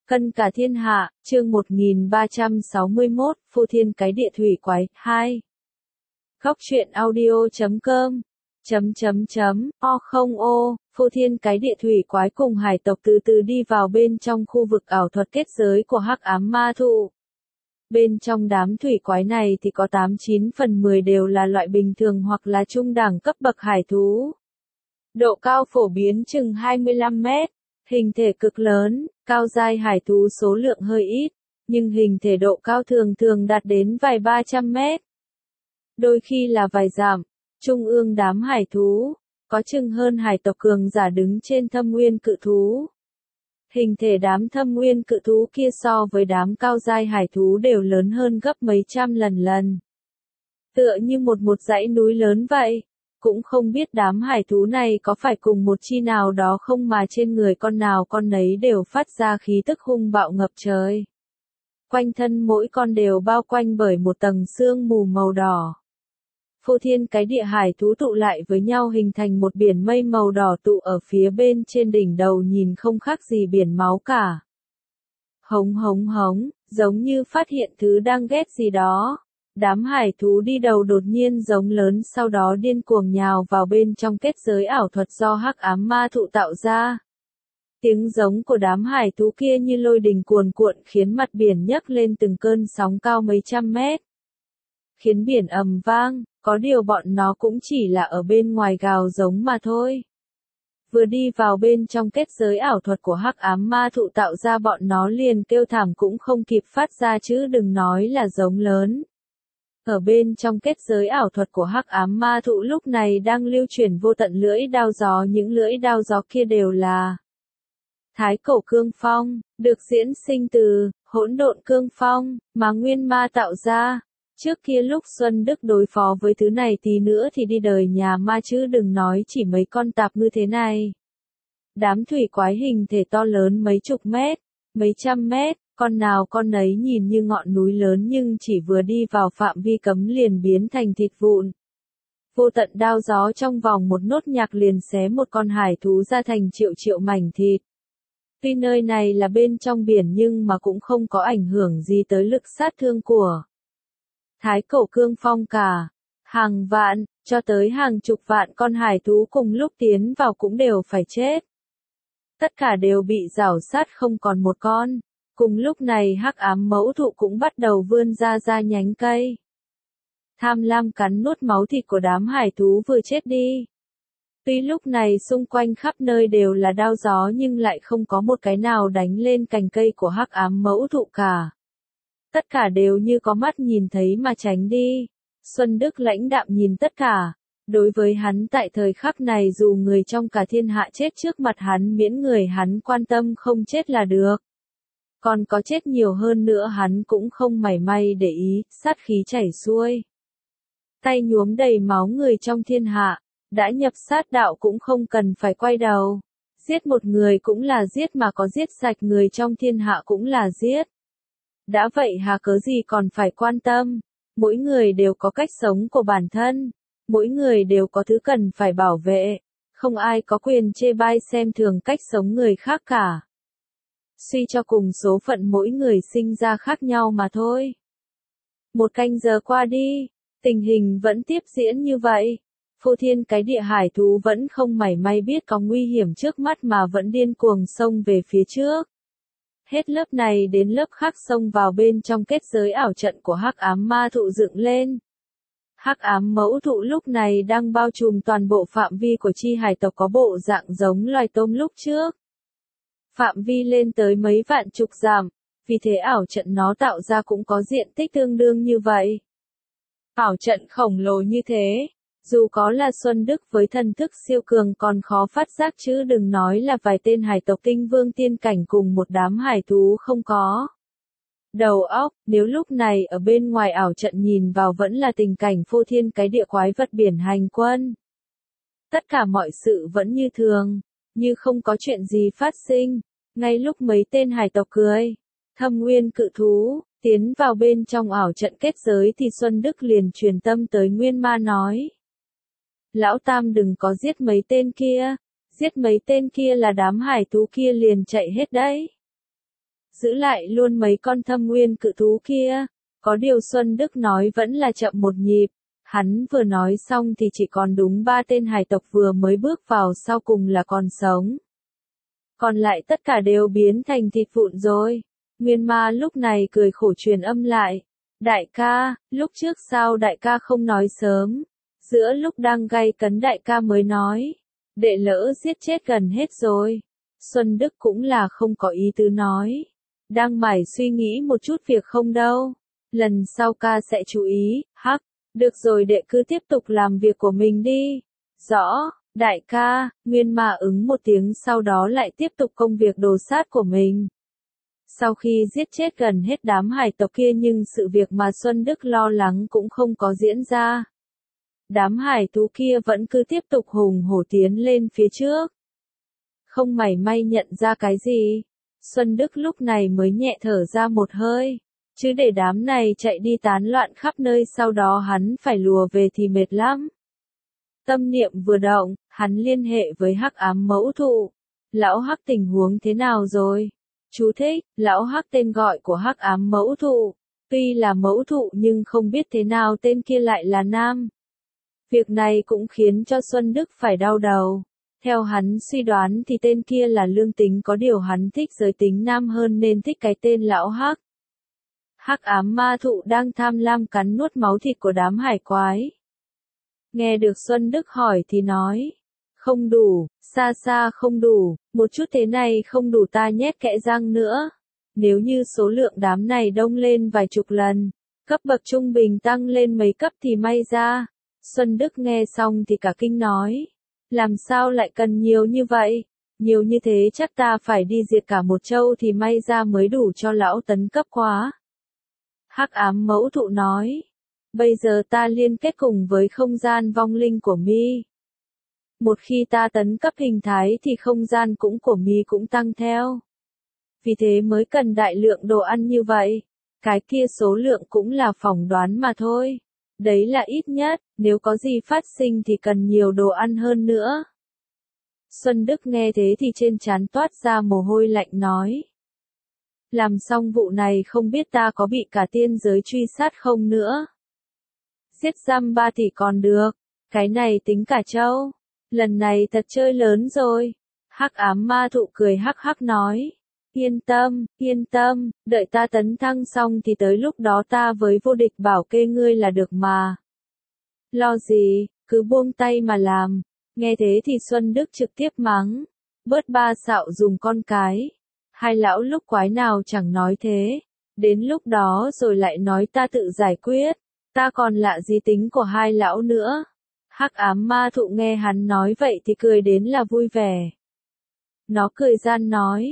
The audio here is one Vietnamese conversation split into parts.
Cân cả thiên hạ, chương 1361, phô thiên cái địa thủy quái, 2. Góc truyện audio.com O không ô, phô thiên cái địa thủy quái cùng hải tộc từ từ đi vào bên trong khu vực ảo thuật kết giới của hắc ám ma thụ. Bên trong đám thủy quái này thì có 89 phần 10 đều là loại bình thường hoặc là trung đẳng cấp bậc hải thú. Độ cao phổ biến chừng 25 mét, hình thể cực lớn, cao giai hải thú số lượng hơi ít, nhưng hình thể độ cao thường thường đạt đến vài 300 mét. Đôi khi là vài dặm, trung ương đám hải thú, có chừng hơn hải tộc cường giả đứng trên thâm nguyên cự thú. Hình thể đám thâm nguyên cự thú kia so với đám cao giai hải thú đều lớn hơn gấp mấy trăm lần. Tựa như một dãy núi lớn vậy. Cũng không biết đám hải thú này có phải cùng một chi nào đó không mà trên người con nào con nấy đều phát ra khí tức hung bạo ngập trời. Quanh thân mỗi con đều bao quanh bởi một tầng sương mù màu đỏ. Phô thiên cái địa hải thú tụ lại với nhau hình thành một biển mây màu đỏ tụ ở phía bên trên đỉnh đầu nhìn không khác gì biển máu cả. Hống hống hống, giống như phát hiện thứ đang ghét gì đó. Đám hải thú đi đầu đột nhiên giống lớn sau đó điên cuồng nhào vào bên trong kết giới ảo thuật do hắc ám ma thụ tạo ra. Tiếng giống của đám hải thú kia như lôi đình cuồn cuộn khiến mặt biển nhấc lên từng cơn sóng cao mấy trăm mét. Khiến biển ầm vang, có điều bọn nó cũng chỉ là ở bên ngoài gào giống mà thôi. Vừa đi vào bên trong kết giới ảo thuật của hắc ám ma thụ tạo ra bọn nó liền kêu thảm cũng không kịp phát ra chứ đừng nói là giống lớn. Ở bên trong kết giới ảo thuật của hắc ám ma thụ lúc này đang lưu chuyển vô tận lưỡi đao gió, những lưỡi đao gió kia đều là Thái Cổ Cương Phong, được diễn sinh từ Hỗn Độn Cương Phong mà Nguyên Ma tạo ra. Trước kia lúc Xuân Đức đối phó với thứ này tí nữa thì đi đời nhà ma chứ đừng nói chỉ mấy con tạp ngư thế này. Đám thủy quái hình thể to lớn mấy chục mét, mấy trăm mét. Con nào con nấy nhìn như ngọn núi lớn nhưng chỉ vừa đi vào phạm vi cấm liền biến thành thịt vụn. Vô tận đao gió trong vòng một nốt nhạc liền xé một con hải thú ra thành triệu mảnh thịt. Tuy nơi này là bên trong biển nhưng mà cũng không có ảnh hưởng gì tới lực sát thương của Thái Cổ Cương Phong cả. Hàng vạn, cho tới hàng chục vạn con hải thú cùng lúc tiến vào cũng đều phải chết. Tất cả đều bị rảo sát không còn một con. Cùng lúc này hắc ám mẫu thụ cũng bắt đầu vươn ra nhánh cây. Tham lam cắn nuốt máu thịt của đám hải thú vừa chết đi. Tuy lúc này xung quanh khắp nơi đều là đao gió nhưng lại không có một cái nào đánh lên cành cây của hắc ám mẫu thụ cả. Tất cả đều như có mắt nhìn thấy mà tránh đi. Xuân Đức lãnh đạm nhìn tất cả. Đối với hắn tại thời khắc này dù người trong cả thiên hạ chết trước mặt hắn miễn người hắn quan tâm không chết là được. Còn có chết nhiều hơn nữa hắn cũng không mảy may để ý, sát khí chảy xuôi. Tay nhuốm đầy máu người trong thiên hạ, đã nhập sát đạo cũng không cần phải quay đầu. Giết một người cũng là giết mà có giết sạch người trong thiên hạ cũng là giết. Đã vậy hà cớ gì còn phải quan tâm, mỗi người đều có cách sống của bản thân, mỗi người đều có thứ cần phải bảo vệ, không ai có quyền chê bai xem thường cách sống người khác cả. Suy cho cùng số phận mỗi người sinh ra khác nhau mà thôi. Một canh giờ qua đi, tình hình vẫn tiếp diễn như vậy. Phô thiên cái địa hải thú vẫn không mảy may biết có nguy hiểm trước mắt mà vẫn điên cuồng xông về phía trước. Hết lớp này đến lớp khác xông vào bên trong kết giới ảo trận của hắc ám ma thụ dựng lên. Hắc ám mẫu thụ lúc này đang bao trùm toàn bộ phạm vi của chi hải tộc có bộ dạng giống loài tôm lúc trước. Phạm vi lên tới mấy vạn chục dặm, vì thế ảo trận nó tạo ra cũng có diện tích tương đương như vậy. Ảo trận khổng lồ như thế, dù có là Xuân Đức với thần thức siêu cường còn khó phát giác chứ đừng nói là vài tên hải tộc tinh vương tiên cảnh cùng một đám hải thú không có đầu óc, nếu lúc này ở bên ngoài ảo trận nhìn vào vẫn là tình cảnh phô thiên cái địa quái vật biển hành quân. Tất cả mọi sự vẫn như thường, như không có chuyện gì phát sinh. Ngay lúc mấy tên hải tộc cười, thâm nguyên cự thú, tiến vào bên trong ảo trận kết giới thì Xuân Đức liền truyền tâm tới Nguyên Ma nói. Lão Tam đừng có giết mấy tên kia là đám hải thú kia liền chạy hết đấy. giữ lại luôn mấy con thâm nguyên cự thú kia. Có điều Xuân Đức nói vẫn là chậm một nhịp. Hắn vừa nói xong thì chỉ còn đúng 3 tên hải tộc vừa mới bước vào sau cùng là còn sống. Còn lại tất cả đều biến thành thịt vụn rồi. Nguyên Ma lúc này cười khổ truyền âm lại. Đại ca, lúc trước sao đại ca không nói sớm? Giữa lúc đang gay cấn đại ca mới nói. Đệ lỡ giết chết gần hết rồi. Xuân Đức cũng là không có ý tứ nói. Đang mải suy nghĩ một chút việc không đâu. Lần sau ca sẽ chú ý, hắc. Được rồi đệ cứ tiếp tục làm việc của mình đi. Rõ, đại ca, Nguyên Ma ứng một tiếng sau đó lại tiếp tục công việc đồ sát của mình. Sau khi giết chết gần hết đám hải tộc kia nhưng sự việc mà Xuân Đức lo lắng cũng không có diễn ra. Đám hải thú kia vẫn cứ tiếp tục hùng hổ tiến lên phía trước. Không mảy may nhận ra cái gì. Xuân Đức lúc này mới nhẹ thở ra một hơi. Chứ để đám này chạy đi tán loạn khắp nơi sau đó hắn phải lùa về thì mệt lắm. Tâm niệm vừa động, hắn liên hệ với Hắc Ám Mẫu Thụ. Lão Hắc tình huống thế nào rồi? Chú thích, Lão Hắc tên gọi của Hắc Ám Mẫu Thụ. Tuy là mẫu thụ nhưng không biết thế nào tên kia lại là nam. Việc này cũng khiến cho Xuân Đức phải đau đầu. Theo hắn suy đoán thì tên kia là lương tính có điều hắn thích giới tính nam hơn nên thích cái tên Lão Hắc. Hắc ám ma thụ đang tham lam cắn nuốt máu thịt của đám hải quái. Nghe được Xuân Đức hỏi thì nói. Không đủ, xa xa không đủ, một chút thế này không đủ ta nhét kẽ răng nữa. Nếu như số lượng đám này đông lên vài chục lần, cấp bậc trung bình tăng lên mấy cấp thì may ra. Xuân Đức nghe xong thì cả kinh nói. Làm sao lại cần nhiều như vậy? Nhiều như thế chắc ta phải đi diệt cả một châu thì may ra mới đủ cho lão tấn cấp quá. Hắc ám mẫu thụ nói. Bây giờ ta liên kết cùng với không gian vong linh của mi. Một khi ta tấn cấp hình thái thì không gian của mi cũng tăng theo. Vì thế mới cần đại lượng đồ ăn như vậy. Cái kia số lượng cũng là phỏng đoán mà thôi. Đấy là ít nhất, nếu có gì phát sinh thì cần nhiều đồ ăn hơn nữa. Xuân Đức nghe thế thì trên trán toát ra mồ hôi lạnh nói. Làm xong vụ này không biết ta có bị cả tiên giới truy sát không nữa. Giết giam 3 thì còn được, cái này tính cả châu. Lần này thật chơi lớn rồi. Hắc ám ma thụ cười hắc hắc nói. Yên tâm, đợi ta tấn thăng xong thì tới lúc đó ta với vô địch bảo kê ngươi là được mà. Lo gì, cứ buông tay mà làm. Nghe thế thì Xuân Đức trực tiếp mắng. Bớt ba xạo dùng con cái. Hai lão lúc quái nào chẳng nói thế. Đến lúc đó rồi lại nói ta tự giải quyết. Ta còn lạ gì tính của hai lão nữa. Hắc ám ma thụ nghe hắn nói vậy thì cười đến là vui vẻ. Nó cười gian nói.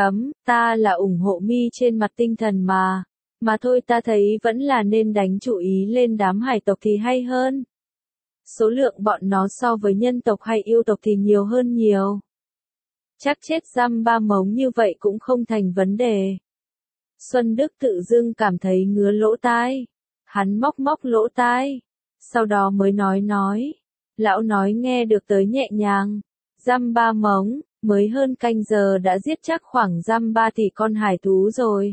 Ta là ủng hộ mi trên mặt tinh thần mà. Mà thôi ta thấy vẫn là nên đánh chú ý lên đám hải tộc thì hay hơn. Số lượng bọn nó so với nhân tộc hay yêu tộc thì nhiều hơn nhiều. Chắc chết giam 3 mống như vậy cũng không thành vấn đề. Xuân Đức tự dưng cảm thấy ngứa lỗ tai. Hắn móc lỗ tai. Sau đó mới nói. Lão nói nghe được tới nhẹ nhàng. Giam 3 mống, mới hơn canh giờ đã giết chắc khoảng giam 3 tỷ con hải thú rồi.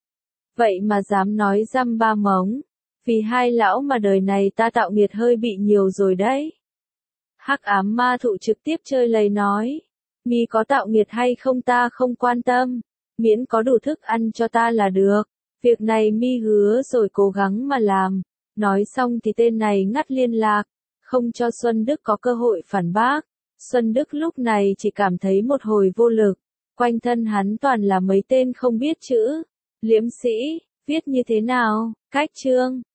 Vậy mà dám nói giam 3 mống. Vì hai lão mà đời này ta tạo nghiệt hơi bị nhiều rồi đấy. Hắc ám ma thụ trực tiếp chơi lầy nói. Mi có tạo nghiệt hay không ta không quan tâm. Miễn có đủ thức ăn cho ta là được. Việc này mi hứa rồi cố gắng mà làm. Nói xong thì tên này ngắt liên lạc. Không cho Xuân Đức có cơ hội phản bác. Xuân Đức lúc này chỉ cảm thấy một hồi vô lực. Quanh thân hắn toàn là mấy tên không biết chữ. Liễm sĩ, viết như thế nào? Cách chương.